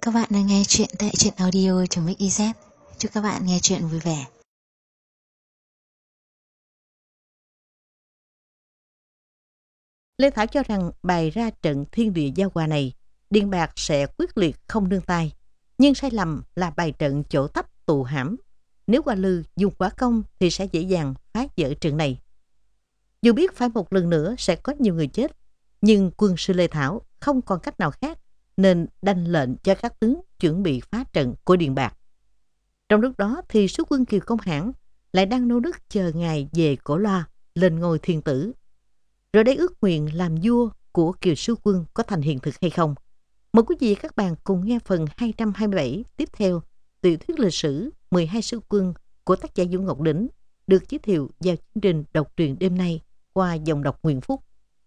Các bạn đang nghe chuyện tại truyện audio.mix.iz. Chúc các bạn nghe chuyện vui vẻ. Lê Thảo cho rằng bày ra trận thiên địa giao hòa này, Điền Bạc sẽ quyết liệt không nương tay. Nhưng sai lầm là bày trận chỗ tấp tù hãm. Nếu Hoa Lư dùng quả công thì sẽ dễ dàng phá vỡ trận này. Dù biết phải một lần nữa sẽ có nhiều người chết, nhưng quân sư Lê Thảo không còn cách nào khác nên đành lệnh cho các tướng chuẩn bị phá trận của Điền Bạc. Trong lúc đó thì sứ quân Kiều Công Hãn lại đang nô nức chờ ngài về Cổ Loa lên ngôi thiên tử. Rồi đây ước nguyện làm vua của Kiều sứ quân có thành hiện thực hay không? Mời quý vị các bạn cùng nghe phần 227 tiếp theo tiểu thuyết lịch sử 12 sứ quân của tác giả Vũ Ngọc Đỉnh được giới thiệu vào chương trình đọc truyện đêm nay qua dòng đọc Nguyễn Phúc.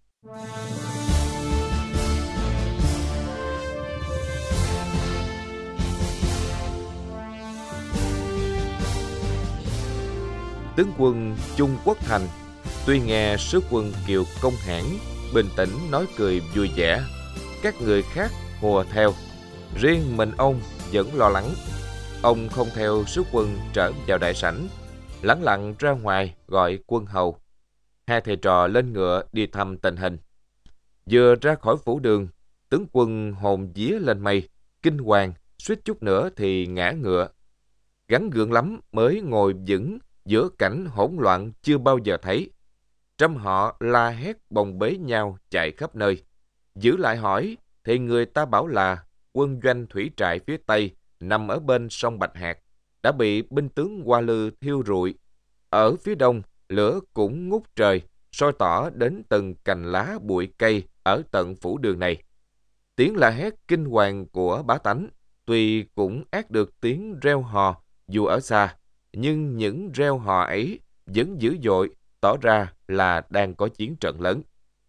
Tướng quân Trung Quốc Thành tuy nghe sứ quân Kiều Công Hãn bình tĩnh nói cười vui vẻ, các người khác hùa theo, riêng mình ông vẫn lo lắng. Ông không theo sứ quân trở vào đại sảnh, lẳng lặng ra ngoài gọi quân hầu. Hai thầy trò lên ngựa đi thăm tình hình. Vừa ra khỏi phủ đường, tướng quân hồn vía lên mây, kinh hoàng, suýt chút nữa thì ngã ngựa. Gắng gượng lắm mới ngồi vững giữa cảnh hỗn loạn chưa bao giờ thấy. Trăm họ la hét bồng bế nhau chạy khắp nơi. Giữ lại hỏi thì người ta bảo là quân doanh thủy trại phía Tây nằm ở bên sông Bạch Hạc đã bị binh tướng Hoa Lư thiêu rụi. Ở phía đông lửa cũng ngút trời, soi tỏ đến từng cành lá bụi cây ở tận phủ đường này. Tiếng la hét kinh hoàng của bá tánh tuy cũng át được tiếng reo hò dù ở xa, nhưng những reo hò ấy vẫn dữ dội, tỏ ra là đang có chiến trận lớn.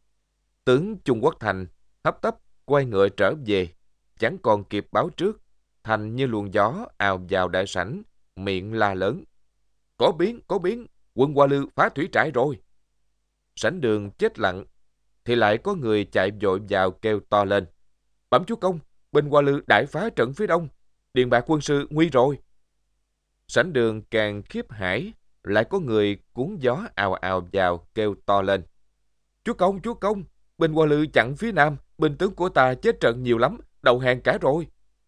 Tướng Trung Quốc Thành hấp tấp quay ngựa trở về, chẳng còn kịp báo trước, Thành như luồng gió ào vào đại sảnh, miệng la lớn: có biến, quân Hoa Lư phá thủy trại rồi. Sảnh đường chết lặng, thì lại có người chạy vội vào kêu to lên: bẩm chúa công, bên Hoa Lư đại phá trận phía đông, Điền Bạc quân sư nguy rồi. Sảnh đường càng khiếp hãi, lại có người cuốn gió ào ào vào kêu to lên: chúa công, bên Hoa Lư chặn phía nam, binh tướng của ta chết trận nhiều lắm, đầu hàng cả rồi.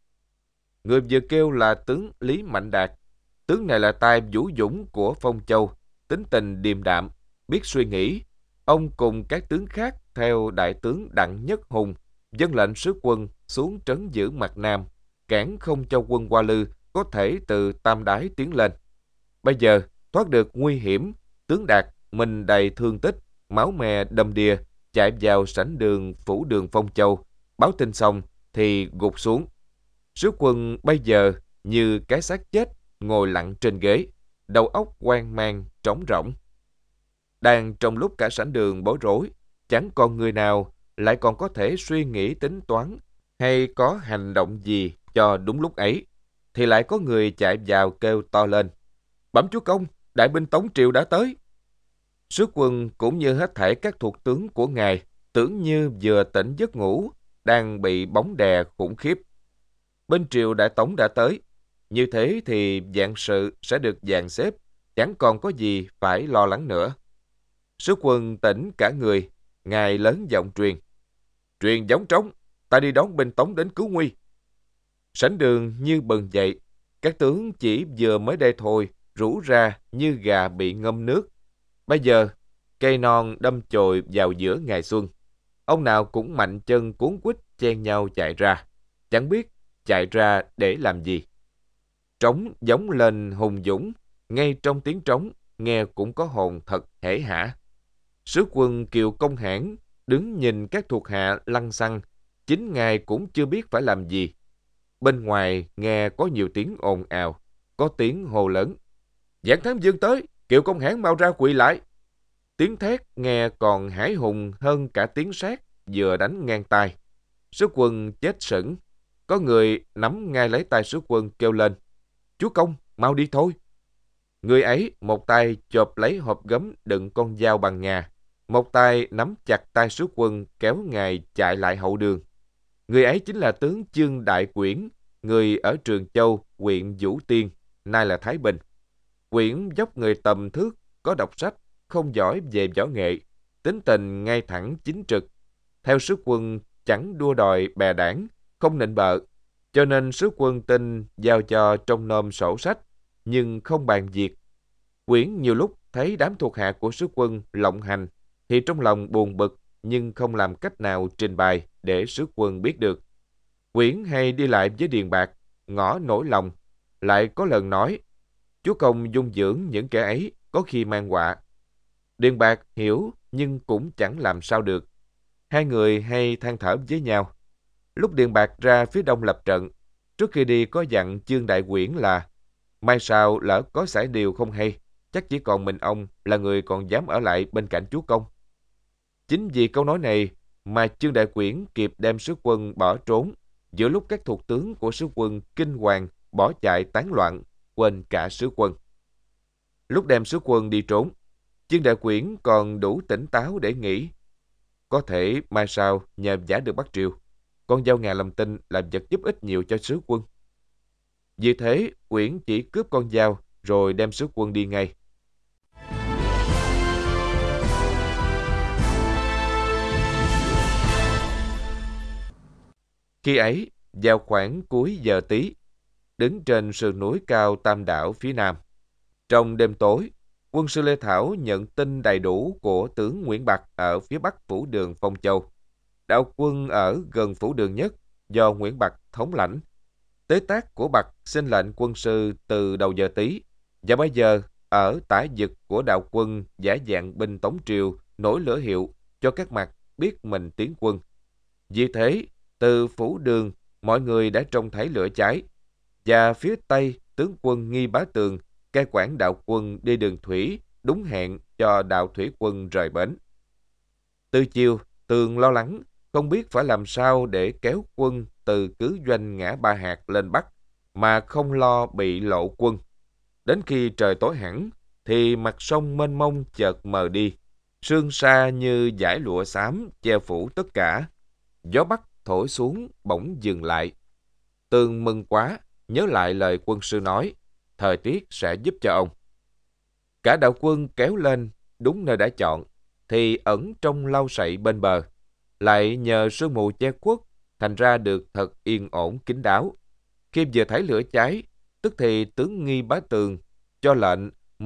Người vừa kêu là tướng Lý Mạnh Đạt. Tướng này là tay vũ dũng của Phong Châu, tính tình điềm đạm, biết suy nghĩ. Ông cùng các tướng khác theo đại tướng Đặng Nhất Hùng vâng lệnh sứ quân xuống trấn giữ mặt nam, cản không cho quân Hoa Lư có thể từ Tam Đái tiến lên. Bây giờ thoát được nguy hiểm, tướng Đạt mình đầy thương tích, máu me đầm đìa, chạy vào sảnh đường phủ đường Phong Châu, báo tin xong thì gục xuống. Sứ quân bây giờ như cái xác chết ngồi lặng trên ghế, đầu óc hoang mang trống rỗng. Đang trong lúc cả sảnh đường bối rối, chẳng còn người nào lại còn có thể suy nghĩ tính toán hay có hành động gì cho đúng lúc ấy, thì lại có người chạy vào kêu to lên: bẩm chúa công, đại binh Tống Triều đã tới. Sứ quân cũng như hết thảy các thuộc tướng của ngài, tưởng như vừa tỉnh giấc ngủ, đang bị bóng đè khủng khiếp. Bên triều đại Tống đã tới, như thế thì vạn sự sẽ được dàn xếp, chẳng còn có gì phải lo lắng nữa. Sứ quân tỉnh cả người, ngài lớn giọng truyền giống trống, ta đi đón binh Tống đến cứu nguy. Sảnh đường như bừng dậy, các tướng chỉ vừa mới đây thôi rũ ra như gà bị ngâm nước. Bây giờ cây non đâm chồi vào giữa ngày xuân, ông nào cũng mạnh chân cuốn quýt chen nhau chạy ra, chẳng biết chạy ra để làm gì. Trống giống lên hùng dũng, ngay trong tiếng trống nghe cũng có hồn thật hể hả. Sứ quân Kiều Công Hãn đứng nhìn các thuộc hạ lăng xăng, chính ngài cũng chưa biết phải làm gì. Bên ngoài nghe có nhiều tiếng ồn ào, có tiếng hô lớn: Giảng Thám Vương tới, Kiều Công Hãn mau ra quỳ lại. Tiếng thét nghe còn hãi hùng hơn cả tiếng sét vừa đánh ngang tai. Sứ quân chết sững, có người nắm ngay lấy tay sứ quân kêu lên: chúa công, mau đi thôi. Người ấy một tay chộp lấy hộp gấm đựng con dao bằng ngà, một tay nắm chặt tay sứ quân kéo ngài chạy lại hậu đường. Người ấy chính là tướng Chương Đại Quyển, người ở Trường Châu, huyện Vũ Tiên, nay là Thái Bình. Quyển dốc người tầm thước, có đọc sách, không giỏi về võ nghệ, tính tình ngay thẳng chính trực. Theo sứ quân chẳng đua đòi bè đảng, không nịnh bợ, cho nên sứ quân tin giao cho trông nom sổ sách, nhưng không bàn việc. Quyển nhiều lúc thấy đám thuộc hạ của sứ quân lộng hành, thì trong lòng buồn bực, nhưng không làm cách nào trình bày để sứ quân biết được. Quyển hay đi lại với Điền Bạc, ngỏ nỗi lòng, lại có lần nói, chúa công dung dưỡng những kẻ ấy có khi mang họa. Điền Bạc hiểu nhưng cũng chẳng làm sao được. Hai người hay than thở với nhau. Lúc Điền Bạc ra phía đông lập trận, trước khi đi có dặn Chương Đại Quyển là mai sau lỡ có xảy điều không hay, chắc chỉ còn mình ông là người còn dám ở lại bên cạnh chúa công. Chính vì câu nói này mà Chương Đại Quyển kịp đem sứ quân bỏ trốn, giữa lúc các thuộc tướng của sứ quân kinh hoàng bỏ chạy tán loạn, quên cả sứ quân. Lúc đem sứ quân đi trốn, Chương Đại Quyển còn đủ tỉnh táo để nghĩ, có thể mai sau nhờ giả được bắt triều, con dao ngà làm tin làm vật giúp ích nhiều cho sứ quân. Vì thế, Quyển chỉ cướp con dao rồi đem sứ quân đi ngay. Khi ấy, vào khoảng cuối giờ tí, đứng trên sườn núi cao Tam Đảo phía nam. Trong đêm tối, quân sư Lê Thảo nhận tin đầy đủ của tướng Nguyễn Bạc ở phía bắc phủ đường Phong Châu. Đạo quân ở gần phủ đường nhất do Nguyễn Bạc thống lãnh. Tế tác của Bạc xin lệnh quân sư từ đầu giờ tí, và bây giờ ở tả dực của đạo quân giả dạng binh Tống Triều nổi lửa hiệu cho các mặt biết mình tiến quân. Vì thế, từ phủ đường, mọi người đã trông thấy lửa cháy, và phía tây tướng quân Nghi Bá Tường cai quản đạo quân đi đường thủy đúng hẹn cho đạo thủy quân rời bến. Từ chiều, Tường lo lắng, không biết phải làm sao để kéo quân từ cứ doanh ngã Ba Hạt lên Bắc, mà không lo bị lộ quân. Đến khi trời tối hẳn, thì mặt sông mênh mông chợt mờ đi, sương sa như dải lụa xám che phủ tất cả. Gió Bắc thổi xuống bỗng dừng lại. Tường mừng quá, nhớ lại lời quân sư nói, thời tiết sẽ giúp cho ông. Cả đạo quân kéo lên đúng nơi đã chọn, thì ẩn trong lau sậy bên bờ, lại nhờ sương mù che khuất, thành ra được thật yên ổn kín đáo. Khi vừa thấy lửa cháy, tức thì tướng Nghi Bá Tường cho lệnh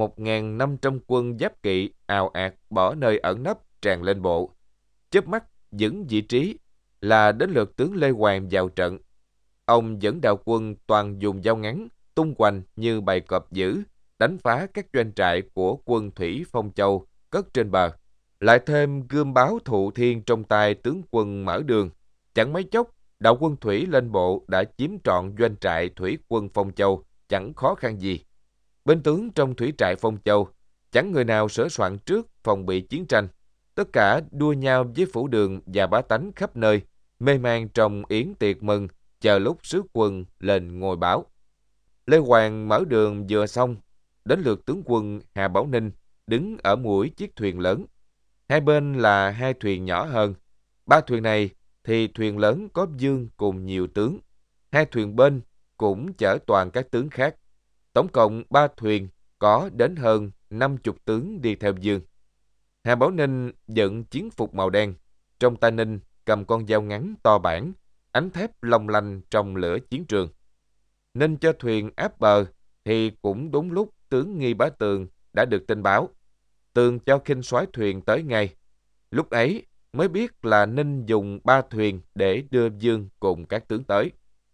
1.500 quân giáp kỵ ào ạt bỏ nơi ẩn nấp tràn lên bộ. Chớp mắt vững vị trí là đến lượt tướng Lê Hoàng vào trận. Ông dẫn đạo quân toàn dùng dao ngắn, tung hoành như bầy cọp dữ, đánh phá các doanh trại của quân thủy Phong Châu cất trên bờ. Lại thêm gươm báo thụ thiên trong tay tướng quân Mở Đường. Chẳng mấy chốc, đạo quân thủy lên bộ đã chiếm trọn doanh trại thủy quân Phong Châu, chẳng khó khăn gì. Binh tướng trong thủy trại Phong Châu, chẳng người nào sửa soạn trước phòng bị chiến tranh. Tất cả đua nhau với phủ đường và bá tánh khắp nơi, mê man trong yến tiệc mừng, chờ lúc sứ quân lên ngôi báo. Lê Hoàng Mở Đường vừa xong, đến lượt tướng quân Hà Bảo Ninh đứng ở mũi chiếc thuyền lớn. Hai bên là hai thuyền nhỏ hơn. Ba thuyền này thì thuyền lớn có Dương cùng nhiều tướng. Hai thuyền bên cũng chở toàn các tướng khác. Tổng cộng 3 thuyền có đến hơn 50 tướng đi theo Dương. Hà Bảo Ninh dẫn chiến phục màu đen. Trong tay Ninh cầm con dao ngắn to bản, ánh thép long lanh trong lửa chiến trường. Ninh cho thuyền áp bờ thì cũng đúng lúc tướng Nghi Bá Tường đã được tin báo. Tường cho khinh soái thuyền tới ngay. Lúc ấy mới biết là Ninh dùng 3 thuyền để đưa Dương cùng các tướng tới.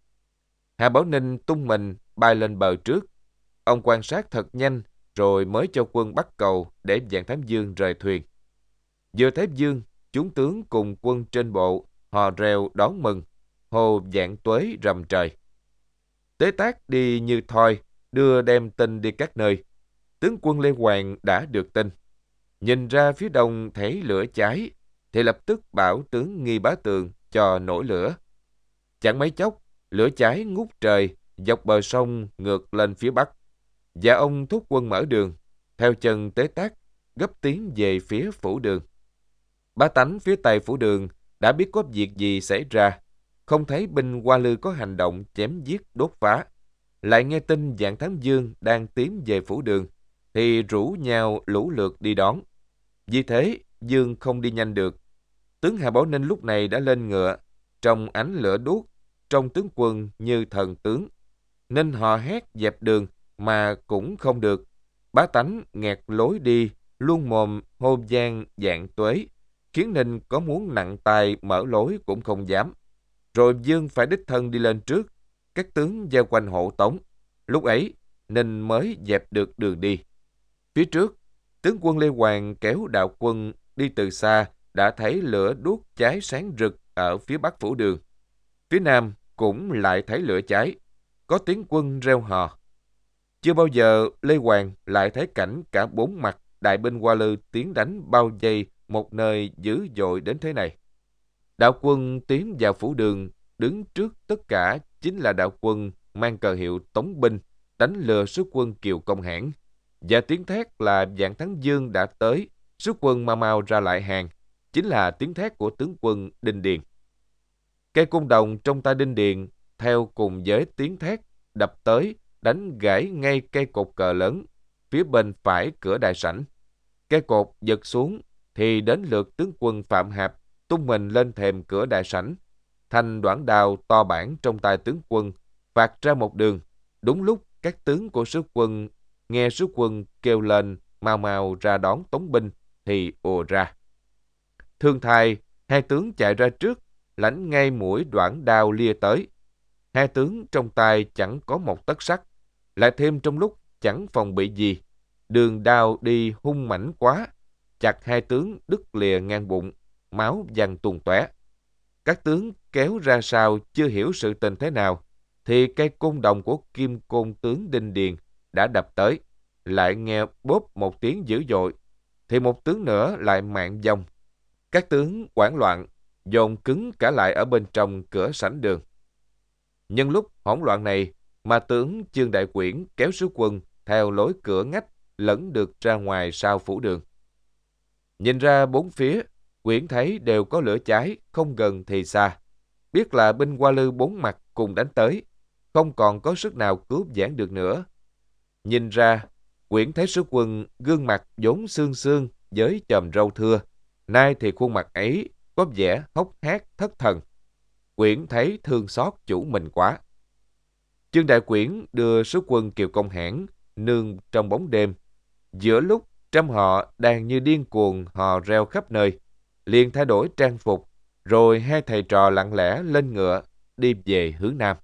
Hà Bảo Ninh tung mình bay lên bờ trước. Ông quan sát thật nhanh rồi mới cho quân bắt cầu để dàn thám Dương rời thuyền. Vừa thấy Dương, chúng tướng cùng quân trên bộ hò reo đón mừng, hô vạn tuế rầm trời. Tế tác đi như thoi, đưa đem tin đi các nơi. Tướng quân Lê Hoàng đã được tin. Nhìn ra phía đông thấy lửa cháy, thì lập tức bảo tướng Nghi Bá Tường cho nổi lửa. Chẳng mấy chốc, lửa cháy ngút trời, dọc bờ sông ngược lên phía bắc. Và ông thúc quân Mở Đường, theo chân Tế tác, gấp tiến về phía phủ đường. Bá tánh phía tây phủ đường đã biết có việc gì xảy ra. không thấy binh Hoa Lư có hành động chém giết đốt phá. Lại nghe tin Vạn Thắng Dương đang tiến về phủ Đường, thì rủ nhau lũ lượt đi đón. Vì thế, Dương không đi nhanh được. Tướng Hà Bảo Ninh lúc này đã lên ngựa, trong ánh lửa đuốc, trong tướng quân như thần tướng. Nên họ hét dẹp đường mà cũng không được. Bá tánh nghẹt lối đi, luôn mồm hô vang vạn tuế, khiến Ninh có muốn nặng tay mở lối cũng không dám. Rồi Dương phải đích thân đi lên trước, các tướng gieo quanh hộ tống. Lúc ấy, Ninh mới dẹp được đường đi. Phía trước, tướng quân Lê Hoàng kéo đạo quân đi từ xa đã thấy lửa đuốc cháy sáng rực ở phía bắc phủ Đường. Phía nam cũng lại thấy lửa cháy, có tiếng quân reo hò. Chưa bao giờ Lê Hoàng lại thấy cảnh cả bốn mặt đại binh Hoa Lư tiến đánh bao vây một nơi dữ dội đến thế này. Đạo quân tiến vào phủ Đường, đứng trước tất cả chính là đạo quân mang cờ hiệu Tống binh, đánh lừa sứ quân Kiều Công Hãn. Và tiếng thét là Vạn Thắng Dương đã tới, sứ quân mau mau ra lại hàng, chính là tiếng thét của tướng quân Đinh Điền. Cây côn đồng trong tay Đinh Điền, theo cùng với tiếng thét, đập tới, đánh gãy ngay cây cột cờ lớn, phía bên phải cửa đại sảnh. Cây cột giật xuống, thì đến lượt tướng quân Phạm Hạp tung mình lên thềm cửa đại sảnh. Thanh đoản đao to bản trong tay tướng quân, phạt ra một đường. Đúng lúc các tướng của sứ quân nghe sứ quân kêu lên mau mau ra đón Tống binh, thì ùa ra. Thương thai, hai tướng chạy ra trước, lãnh ngay mũi đoản đao lia tới. Hai tướng trong tay chẳng có một tấc sắt, lại thêm trong lúc chẳng phòng bị gì. Đường đao đi hung mãnh quá, chặt hai tướng đứt lìa ngang bụng, máu văng tung tóe. Các tướng kéo ra sau chưa hiểu sự tình thế nào, thì cây côn đồng của Kim Côn tướng Đinh Điền đã đập tới. Lại nghe bốp một tiếng dữ dội, thì một tướng nữa lại mạng vong. Các tướng hoảng loạn, dồn cứng cả lại ở bên trong cửa sảnh đường. Nhân lúc hỗn loạn này mà tướng Chương Đại Quyển kéo sứ quân theo lối cửa ngách lẫn được ra ngoài sau phủ Đường. Nhìn ra bốn phía, Quyển thấy đều có lửa cháy, không gần thì xa. Biết là binh Hoa Lư bốn mặt cùng đánh tới, không còn có sức nào cứu vãn được nữa. Nhìn ra, Quyển thấy sứ quân gương mặt vốn xương xương với chòm râu thưa, nay thì khuôn mặt ấy có vẻ hốc hác thất thần. Quyển thấy thương xót chủ mình quá. Chương Đại Quyển đưa sứ quân Kiều Công Hãn nương trong bóng đêm. Giữa lúc trăm họ đang như điên cuồng hò reo khắp nơi, liền thay đổi trang phục, rồi hai thầy trò lặng lẽ lên ngựa đi về hướng nam.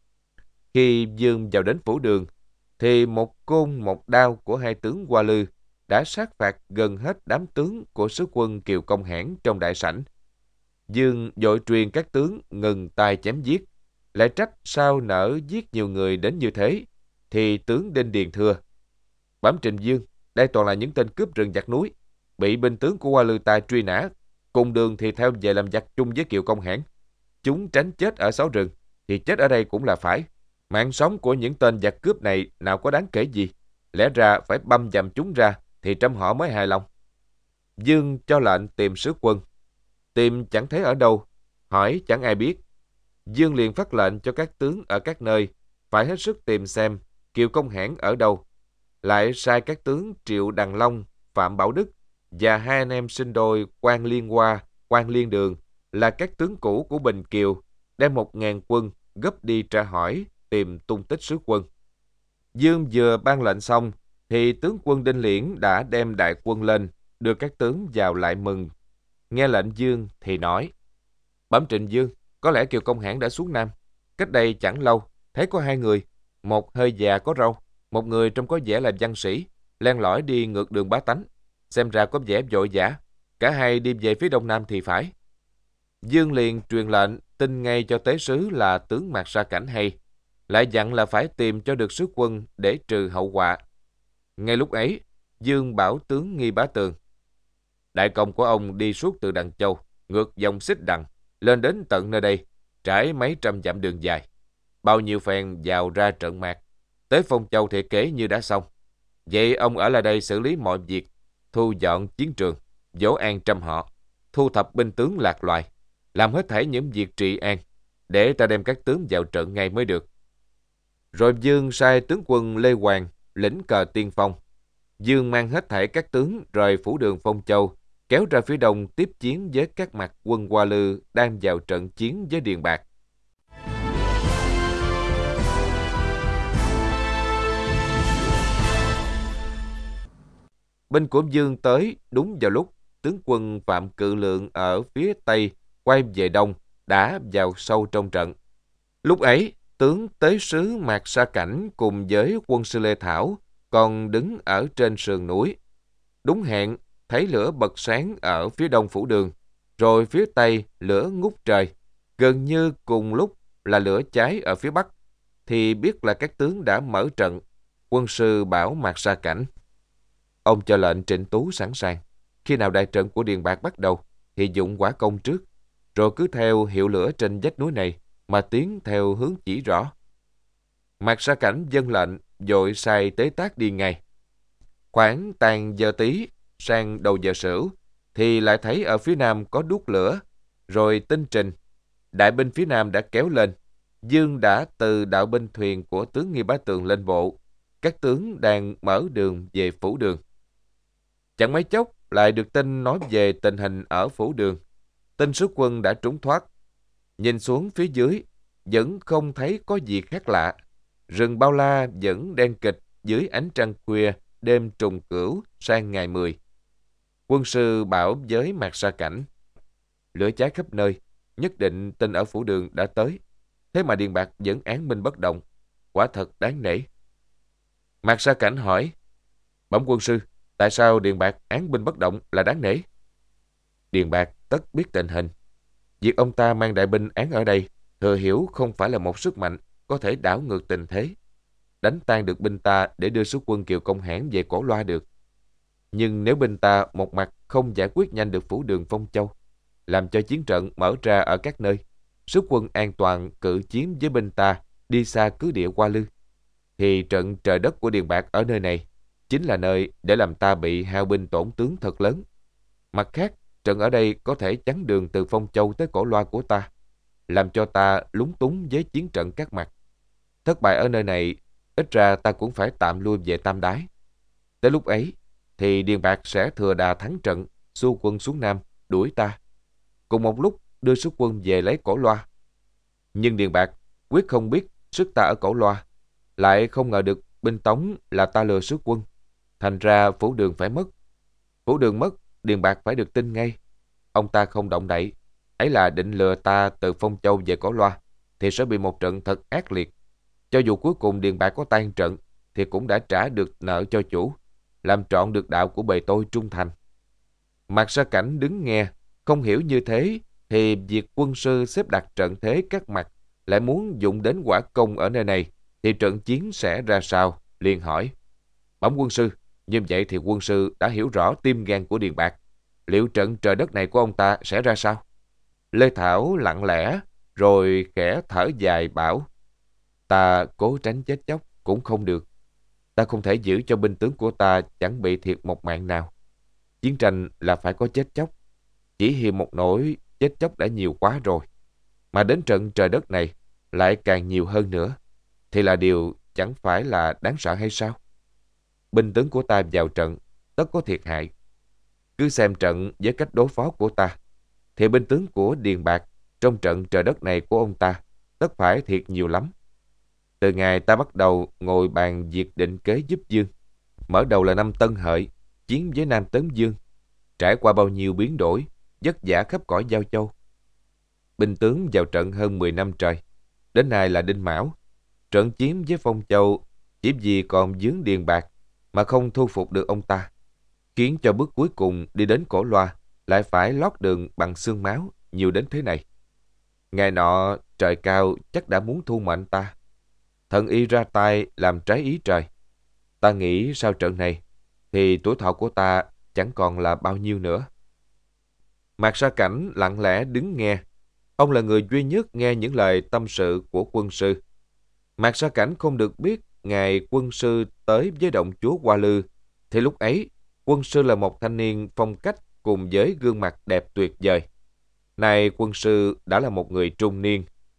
Khi Dương vào đến phủ Đường, thì một côn một đao của hai tướng Hoa Lư đã sát phạt gần hết đám tướng của sứ quân Kiều Công Hãn trong đại sảnh. Dương vội truyền các tướng ngừng tay chém giết, lại trách sao nỡ giết nhiều người đến như thế, thì tướng Đinh Điền thưa: Bẩm Trình Dương, đây toàn là những tên cướp rừng giặc núi, bị binh tướng của Hoa Lư ta truy nã, cùng đường thì theo về làm giặc chung với Kiều Công Hãn. Chúng tránh chết ở sáu rừng, thì chết ở đây cũng là phải. Mạng sống của những tên giặc cướp này nào có đáng kể gì, lẽ ra phải băm dầm chúng ra thì trăm họ mới hài lòng. Dương cho lệnh tìm sứ quân. Tìm chẳng thấy ở đâu, hỏi chẳng ai biết. Dương liền phát lệnh cho các tướng ở các nơi phải hết sức tìm xem Kiều Công Hãn ở đâu. Lại sai các tướng Triệu Đằng Long, Phạm Bảo Đức và hai anh em sinh đôi Quan Liên Hoa, Quan Liên Đường là các tướng cũ của Bình Kiều, đem 1000 quân gấp đi tra hỏi tìm tung tích sứ quân. Dương vừa ban lệnh xong, thì tướng quân Đinh Liễn đã đem đại quân lên, đưa các tướng vào lại mừng. Nghe lệnh Dương thì nói: Bẩm Trịnh Dương, có lẽ Kiều Công Hãn đã xuống Nam. Cách đây chẳng lâu, thấy có hai người, một hơi già có râu, một người trông có vẻ là văn sĩ, len lỏi đi ngược đường Bá Tánh, xem ra có vẻ vội vã. Cả hai đi về phía đông nam thì phải. Dương liền truyền lệnh tin ngay cho tế sứ là tướng Mạc Sa Cảnh hay, lại dặn là phải tìm cho được sứ quân để trừ hậu họa. Ngay lúc ấy, Dương bảo tướng Nghi Bá Tường: Đại công của ông đi suốt từ Đằng Châu, ngược dòng Xích Đằng, lên đến tận nơi đây, trải mấy trăm dặm đường dài. Bao nhiêu phen vào ra trận mạc, tới Phong Châu thì kể như đã xong. Vậy ông ở lại đây xử lý mọi việc, thu dọn chiến trường, dỗ an trăm họ, thu thập binh tướng lạc loài, làm hết thảy những việc trị an. để ta đem các tướng vào trận ngay mới được. Rồi Dương sai tướng quân Lê Hoàng lĩnh cờ tiên phong. Dương mang hết thảy các tướng rời phủ đường Phong Châu, kéo ra phía đông tiếp chiến với các mặt quân Hoa Lư đang vào trận chiến với Điền Bạc. Binh của Dương tới đúng vào lúc tướng quân Phạm Cự Lượng ở phía tây quay về đông đã vào sâu trong trận. Lúc ấy, tướng tế sứ Mạc Sa Cảnh cùng với quân sư Lê Thảo còn đứng ở trên sườn núi. Đúng hẹn, thấy lửa bật sáng ở phía đông phủ đường, rồi phía tây lửa ngút trời, gần như cùng lúc là lửa cháy ở phía bắc, thì biết là các tướng đã mở trận. Quân sư bảo Mạc Sa Cảnh: ông cho lệnh Trịnh Tú sẵn sàng. Khi nào đại trận của Điền Bạc bắt đầu, thì dụng hỏa công trước, rồi cứ theo hiệu lửa trên vách núi này mà tiến theo hướng chỉ rõ. Mạc Sa Cảnh vâng lệnh, vội sai tế tác đi ngay. Khoảng tàn giờ Tý sang đầu giờ Sửu, thì lại thấy ở phía nam có đuốc lửa, rồi tin trình. Đại binh phía nam đã kéo lên. Dương đã từ đạo binh thuyền của tướng Nghi Bá Tường lên bộ. Các tướng đang mở đường về phủ đường. Chẳng mấy chốc lại được tin nói về tình hình ở phủ đường. Tin sứ quân đã trúng thoát. Nhìn xuống phía dưới, vẫn không thấy có gì khác lạ. Rừng bao la vẫn đen kịch dưới ánh trăng khuya đêm trùng cửu sang ngày 10. Quân sư bảo với Mạc Sa Cảnh: lửa cháy khắp nơi, nhất định tin ở phủ đường đã tới. Thế mà Điền Bạc vẫn án binh bất động, quả thật đáng nể. Mạc Sa Cảnh hỏi: bẩm quân sư, tại sao Điền Bạc án binh bất động là đáng nể? Điền Bạc tất biết tình hình. Việc ông ta mang đại binh án ở đây, thừa hiểu không phải là một sức mạnh có thể đảo ngược tình thế, đánh tan được binh ta để đưa sứ quân Kiều Công Hãn về Cổ Loa được. Nhưng nếu binh ta một mặt không giải quyết nhanh được phủ đường Phong Châu, làm cho chiến trận mở ra ở các nơi, sứ quân an toàn cự chiến với binh ta đi xa cứ địa Hoa Lư, thì trận trời đất của Điền Bạc ở nơi này chính là nơi để làm ta bị hao binh tổn tướng thật lớn. Mặt khác, trận ở đây có thể chắn đường từ Phong Châu tới Cổ Loa của ta, làm cho ta lúng túng với chiến trận các mặt. Thất bại ở nơi này, ít ra ta cũng phải tạm lui về Tam Đái. Tới lúc ấy, thì Điền Bạc sẽ thừa đà thắng trận, xua quân xuống Nam, đuổi ta. Cùng một lúc đưa sức quân về lấy Cổ Loa. Nhưng Điền Bạc quyết không biết sức ta ở Cổ Loa, lại không ngờ được binh Tống là ta lừa sức quân. Thành ra phủ đường phải mất. Phủ đường mất, Điền Bạc phải được tin ngay. Ông ta không động đậy, ấy là định lừa ta từ Phong Châu về Cổ Loa, thì sẽ bị một trận thật ác liệt. Cho dù cuối cùng Điền Bạc có tan trận, thì cũng đã trả được nợ cho chủ, làm trọn được đạo của bề tôi trung thành. Mạc Sa Cảnh đứng nghe, không hiểu như thế, thì việc quân sư xếp đặt trận thế các mặt, lại muốn dụng đến hỏa công ở nơi này, thì trận chiến sẽ ra sao? Liền hỏi: bẩm quân sư, như vậy thì quân sư đã hiểu rõ tim gan của Điền Bạc. Liệu trận trời đất này của ông ta sẽ ra sao? Lê Thảo lặng lẽ, rồi khẽ thở dài bảo: ta cố tránh chết chóc cũng không được. Ta không thể giữ cho binh tướng của ta chẳng bị thiệt một mạng nào. Chiến tranh là phải có chết chóc. Chỉ hiềm một nỗi chết chóc đã nhiều quá rồi, mà đến trận trời đất này lại càng nhiều hơn nữa, thì là điều chẳng phải là đáng sợ hay sao? Binh tướng của ta vào trận tất có thiệt hại. Cứ xem trận với cách đối phó của ta, thì binh tướng của Điền Bạc trong trận trời đất này của ông ta tất phải thiệt nhiều lắm. Từ ngày ta bắt đầu ngồi bàn việc định kế giúp Dương, mở đầu là năm Tân Hợi, chiến với Nam Tấn Dương, trải qua bao nhiêu biến đổi, vất vả khắp cõi Giao Châu. Binh tướng vào trận hơn 10 năm trời, đến nay là Đinh Mão. Trận chiến với Phong Châu chỉ vì còn vướng Điền Bạc mà không thu phục được ông ta, khiến cho bước cuối cùng đi đến Cổ Loa lại phải lót đường bằng xương máu nhiều đến thế này. Ngày nọ trời cao chắc đã muốn thu mệnh ta. Thần y ra tay làm trái ý trời. Ta nghĩ sau trận này thì tuổi thọ của ta chẳng còn là bao nhiêu nữa. Mạc Sa Cảnh lặng lẽ đứng nghe. Ông là người duy nhất nghe những lời tâm sự của quân sư. Mạc Sa Cảnh không được biết ngày quân sư tới với động chúa Hoa Lư, thì lúc ấy quân sư là một thanh niên phong cách cùng với gương mặt đẹp tuyệt vời. Nay quân sư đã là một người trung niên,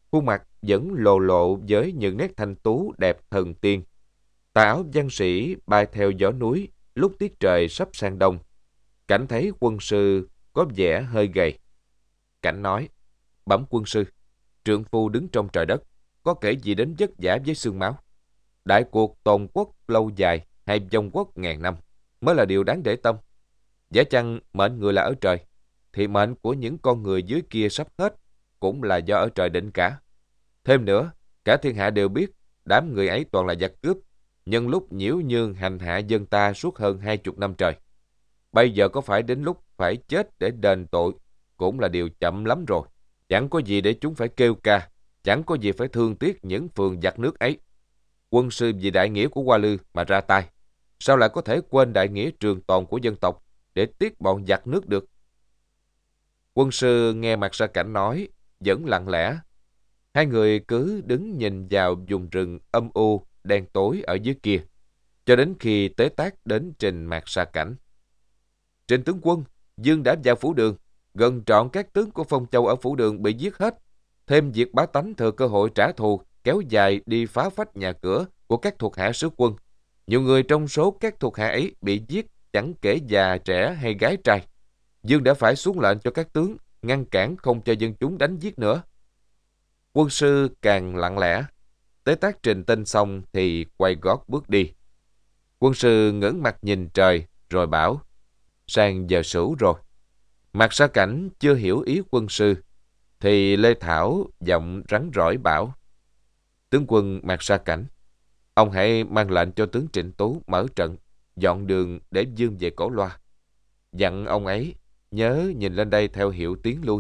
Khuôn mặt vẫn lộ lộ với những nét thanh tú đẹp thần tiên. Tà áo văn sĩ bay theo gió núi lúc tiết trời sắp sang đông. Cảnh thấy quân sư có vẻ hơi gầy. Cảnh nói: Bẩm quân sư, trượng phu đứng trong trời đất, có kể gì đến vất vả với xương máu. Đại cuộc tồn quốc lâu dài hay vong quốc ngàn năm mới là điều đáng để tâm. Giả chăng mệnh người là ở trời, thì mệnh của những con người dưới kia sắp hết cũng là do ở trời định cả. Thêm nữa, cả thiên hạ đều biết đám người ấy toàn là giặc cướp, nhân lúc nhiễu nhương hành hạ dân ta suốt hơn 20 năm trời. Bây giờ có phải đến lúc phải chết để đền tội cũng là điều chậm lắm rồi. Chẳng có gì để chúng phải kêu ca, chẳng có gì phải thương tiếc những phường giặc nước ấy. Quân sư vì đại nghĩa của Hoa Lư mà ra tay, sao lại có thể quên đại nghĩa trường tồn của dân tộc để tiếc bọn giặc nước được? Quân sư nghe Mạc Sa Cảnh nói, vẫn lặng lẽ. Hai người cứ đứng nhìn vào vùng rừng âm u, đen tối ở dưới kia, cho đến khi Tế Tác đến trình Mạc Sa Cảnh. Trình tướng quân, Dương đã vào phủ đường, gần trọn các tướng của Phong Châu ở phủ đường bị giết hết. Thêm việc bá tánh thừa cơ hội trả thù, kéo dài đi phá phách nhà cửa của các thuộc hạ sứ quân. Nhiều người trong số các thuộc hạ ấy bị giết, chẳng kể già trẻ hay gái trai. Dương đã phải xuống lệnh cho các tướng ngăn cản không cho dân chúng đánh giết nữa. Quân sư càng lặng lẽ. Tế Tác trình tin xong thì quay gót bước đi. Quân sư ngẩng mặt nhìn trời rồi bảo: Sang giờ sửu rồi. Mạc Sa Cảnh chưa hiểu ý quân sư, thì Lê Thảo giọng rắn rỏi bảo: Tướng quân Mạc Sa Cảnh, ông hãy mang lệnh cho tướng Trịnh Tú mở trận, dọn đường để Dương về Cổ Loa. Dặn ông ấy nhớ nhìn lên đây theo hiệu tiến lui.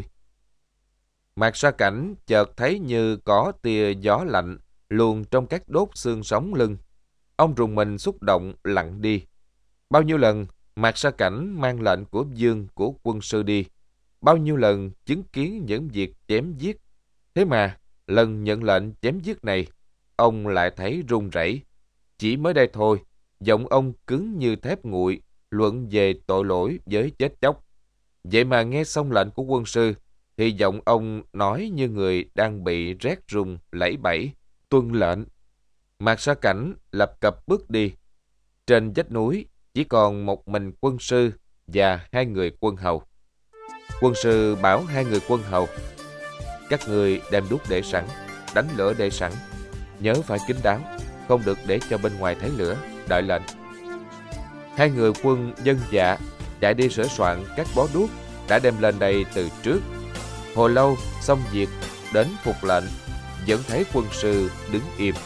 Mạc Sa Cảnh chợt thấy như có tia gió lạnh luồn trong các đốt xương sống lưng. Ông rùng mình xúc động lặng đi. Bao nhiêu lần Mạc Sa Cảnh mang lệnh của Dương của quân sư đi, bao nhiêu lần chứng kiến những việc chém giết. Thế mà lần nhận lệnh chém giết này, ông lại thấy run rẩy. Chỉ mới đây thôi, giọng ông cứng như thép nguội, luận về tội lỗi với chết chóc. Vậy mà nghe xong lệnh của quân sư, thì giọng ông nói như người đang bị rét run lẩy bẩy. Tuân lệnh. Mạc Sa Cảnh lập cập bước đi. Trên vách núi chỉ còn một mình quân sư và hai người quân hầu. Quân sư bảo hai người quân hầu: Các người đem đuốc để sẵn, đánh lửa để sẵn, nhớ phải kín đáo, không được để cho bên ngoài thấy lửa, đợi lệnh. Hai người quân vâng dạ, chạy đi sửa soạn các bó đuốc đã đem lên đây từ trước. Hồi lâu xong việc, đến phục lệnh, vẫn thấy quân sư đứng im.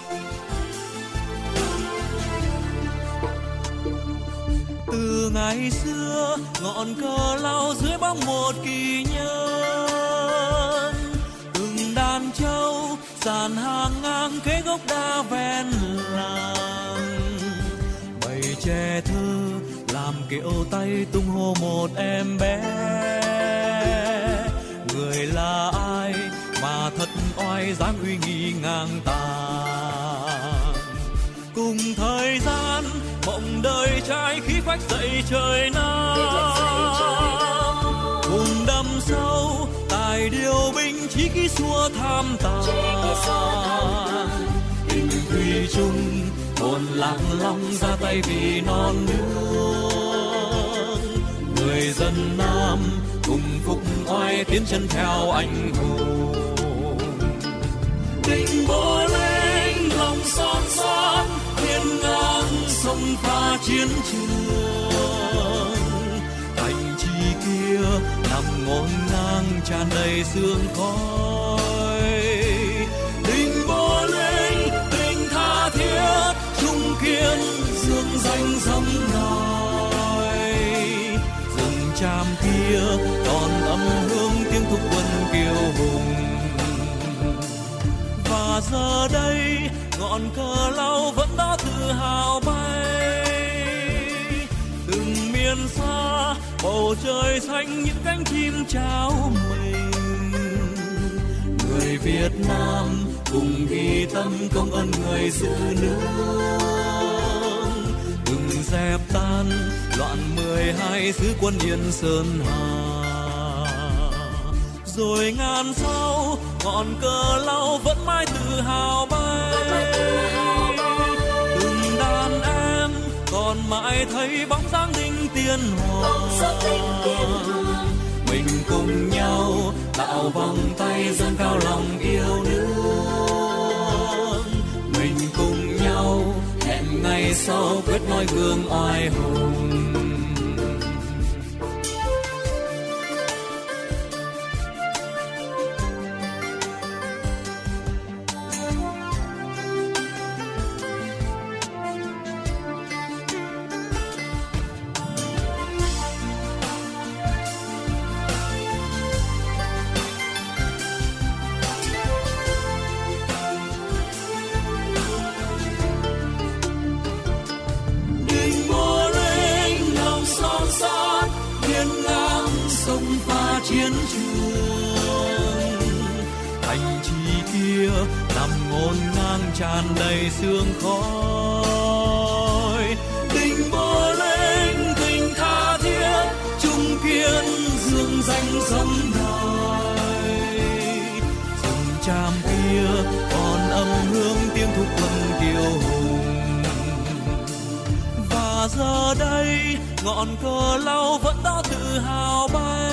Từ ngày xưa ngọn cờ lao dưới bóng một kỳ nhân, từng đàn trâu sàn hàng ngang kế gốc đa ven làng. Bầy trẻ thơ làm kiệu tay tung hô một em bé. Người là ai mà thật oai dám uy nghi ngang tàn. Cùng thời gian mộng đời trai khí phách dậy trời Nam. Cùng đâm sâu tài điều binh chí khí xua tham tàn. Tình thủy chung hồn lạc long ra tay vì non nước. Người dân Nam cùng phục oai tiến chân theo anh hùng. Tình bố linh lòng son son hiên ngang sông pha chiến trường. Thành trì kia nằm ngổn ngang tràn đầy sương khói. Tình bố linh tình tha thiết trung kiên dương danh dẫm nòi. Rừng tràm kia còn âm hương tiếng thúc quân kiêu hùng. Và giờ đây ngọn cờ lao vẫn đó tự hào bay. Từng miền xa bầu trời xanh những cánh chim trao mình. Người Việt Nam cùng ghi tâm công ơn người giữ nước. Từng dẹp tan loạn 12 xứ quân Yên Sơn Hà. rồi ngàn sau ngọn cờ lao vẫn mãi tự hào bay. Từng đàn em còn mãi thấy bóng dáng đinh tiên hoàng. Mình cùng nhau tạo vòng tay dâng cao lòng yêu nước. Mình cùng nhau hẹn ngày sau quyết noi gương oai hùng. Chiến trường thành trì kia nằm ngổn ngang tràn đầy sương khói. Tình bơ lên tình tha thiết chung kiên dương danh sấm đài. Rừng tràm kia còn âm hương tiếng thục quân kiêu hùng. Và giờ đây ngọn cờ lao vẫn đó tự hào bay.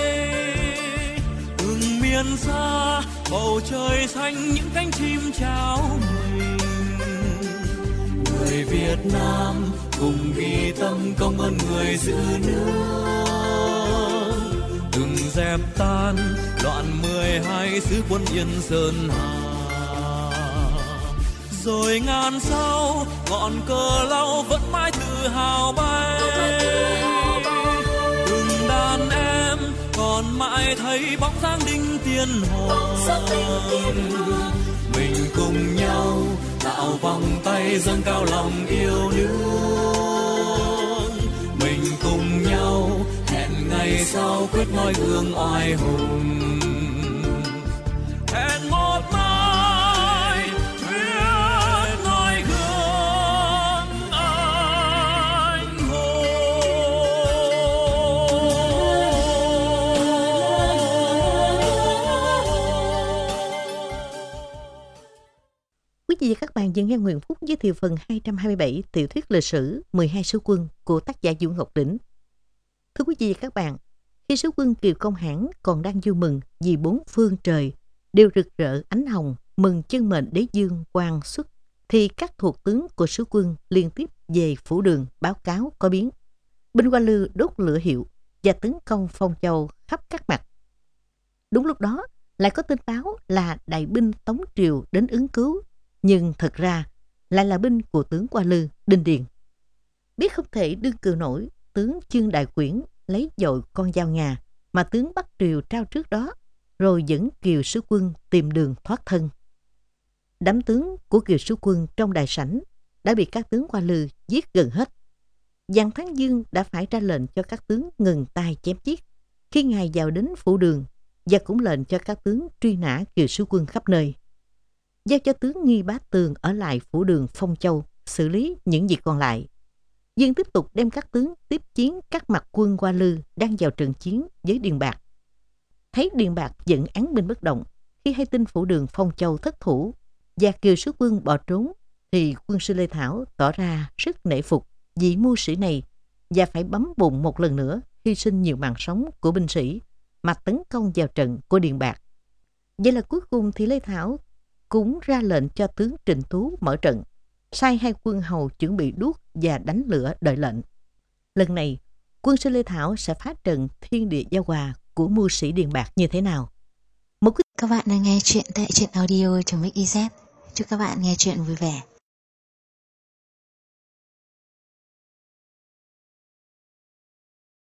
Miền xa bầu trời xanh những cánh chim chào mình. Người Việt Nam cùng ghi tâm công ơn người giữ nước. Từng dẹp tan loạn 12 sứ quân Yên Sơn Hà. Rồi ngàn sau ngọn cờ lao vẫn mãi tự hào bay. Từng đàn em còn mãi thấy bóng dáng đinh tiên hoàng. Mình cùng nhau tạo vòng tay dâng cao lòng yêu nước. Mình cùng nhau hẹn ngày sau quyết noi gương oai hùng. Hẹn một mai quyết noi gương anh hùng. Quý vị và các bạn vừa nghe Nguyễn Phúc giới thiệu phần 227 tiểu thuyết lịch sử 12 sứ quân của tác giả Vũ Ngọc Lĩnh. Thưa quý vị và các bạn, khi sứ quân Kiều Công Hãn còn đang vui mừng vì 4 phương trời đều rực rỡ ánh hồng mừng chân mệnh đế dương quang xuất, thì các thuộc tướng của sứ quân liên tiếp về phủ đường báo cáo có biến. Binh Hoa Lư đốt lửa hiệu và tấn công Phong Châu khắp các mặt. Đúng lúc đó lại có tin báo là đại binh Tống Triều đến ứng cứu, nhưng thật ra lại là binh của tướng Hoa Lư, Đinh Điền. Biết không thể đương cự nổi, tướng Chương Đại Quyển lấy dội con dao ngà mà tướng Bắc Triều trao trước đó, rồi dẫn Kiều sứ quân tìm đường thoát thân. Đám tướng của Kiều sứ quân trong đại sảnh đã bị các tướng Hoa Lư giết gần hết. Giàng Thắng Dương đã phải ra lệnh cho các tướng ngừng tay chém giết khi ngài vào đến phủ đường, và cũng lệnh cho các tướng truy nã Kiều sứ quân khắp nơi, giao cho tướng Nghi Bá Tường ở lại phủ đường Phong Châu xử lý những việc còn lại. Dương tiếp tục đem các tướng tiếp chiến các mặt quân Hoa Lư đang vào trận chiến với Điền Bạc. Thấy Điền Bạc vẫn án binh bất động, khi hay tin phủ đường Phong Châu thất thủ và Kiều sứ quân bỏ trốn, thì quân sư Lê Thảo tỏ ra rất nể phục vị mưu sĩ này và phải bấm bụng một lần nữa hy sinh nhiều mạng sống của binh sĩ mà tấn công vào trận của Điền Bạc. Vậy là cuối cùng thì Lê Thảo cũng ra lệnh cho tướng Trịnh Tú mở trận, sai hai quân hầu chuẩn bị đuốc và đánh lửa đợi lệnh. Lần này, quân sư Lê Thảo sẽ phá trận thiên địa giao hòa của mưu sĩ Điền Bạc như thế nào? Các bạn đang nghe chuyện tại truyện audio.mix.iz. Chúc các bạn nghe chuyện vui vẻ.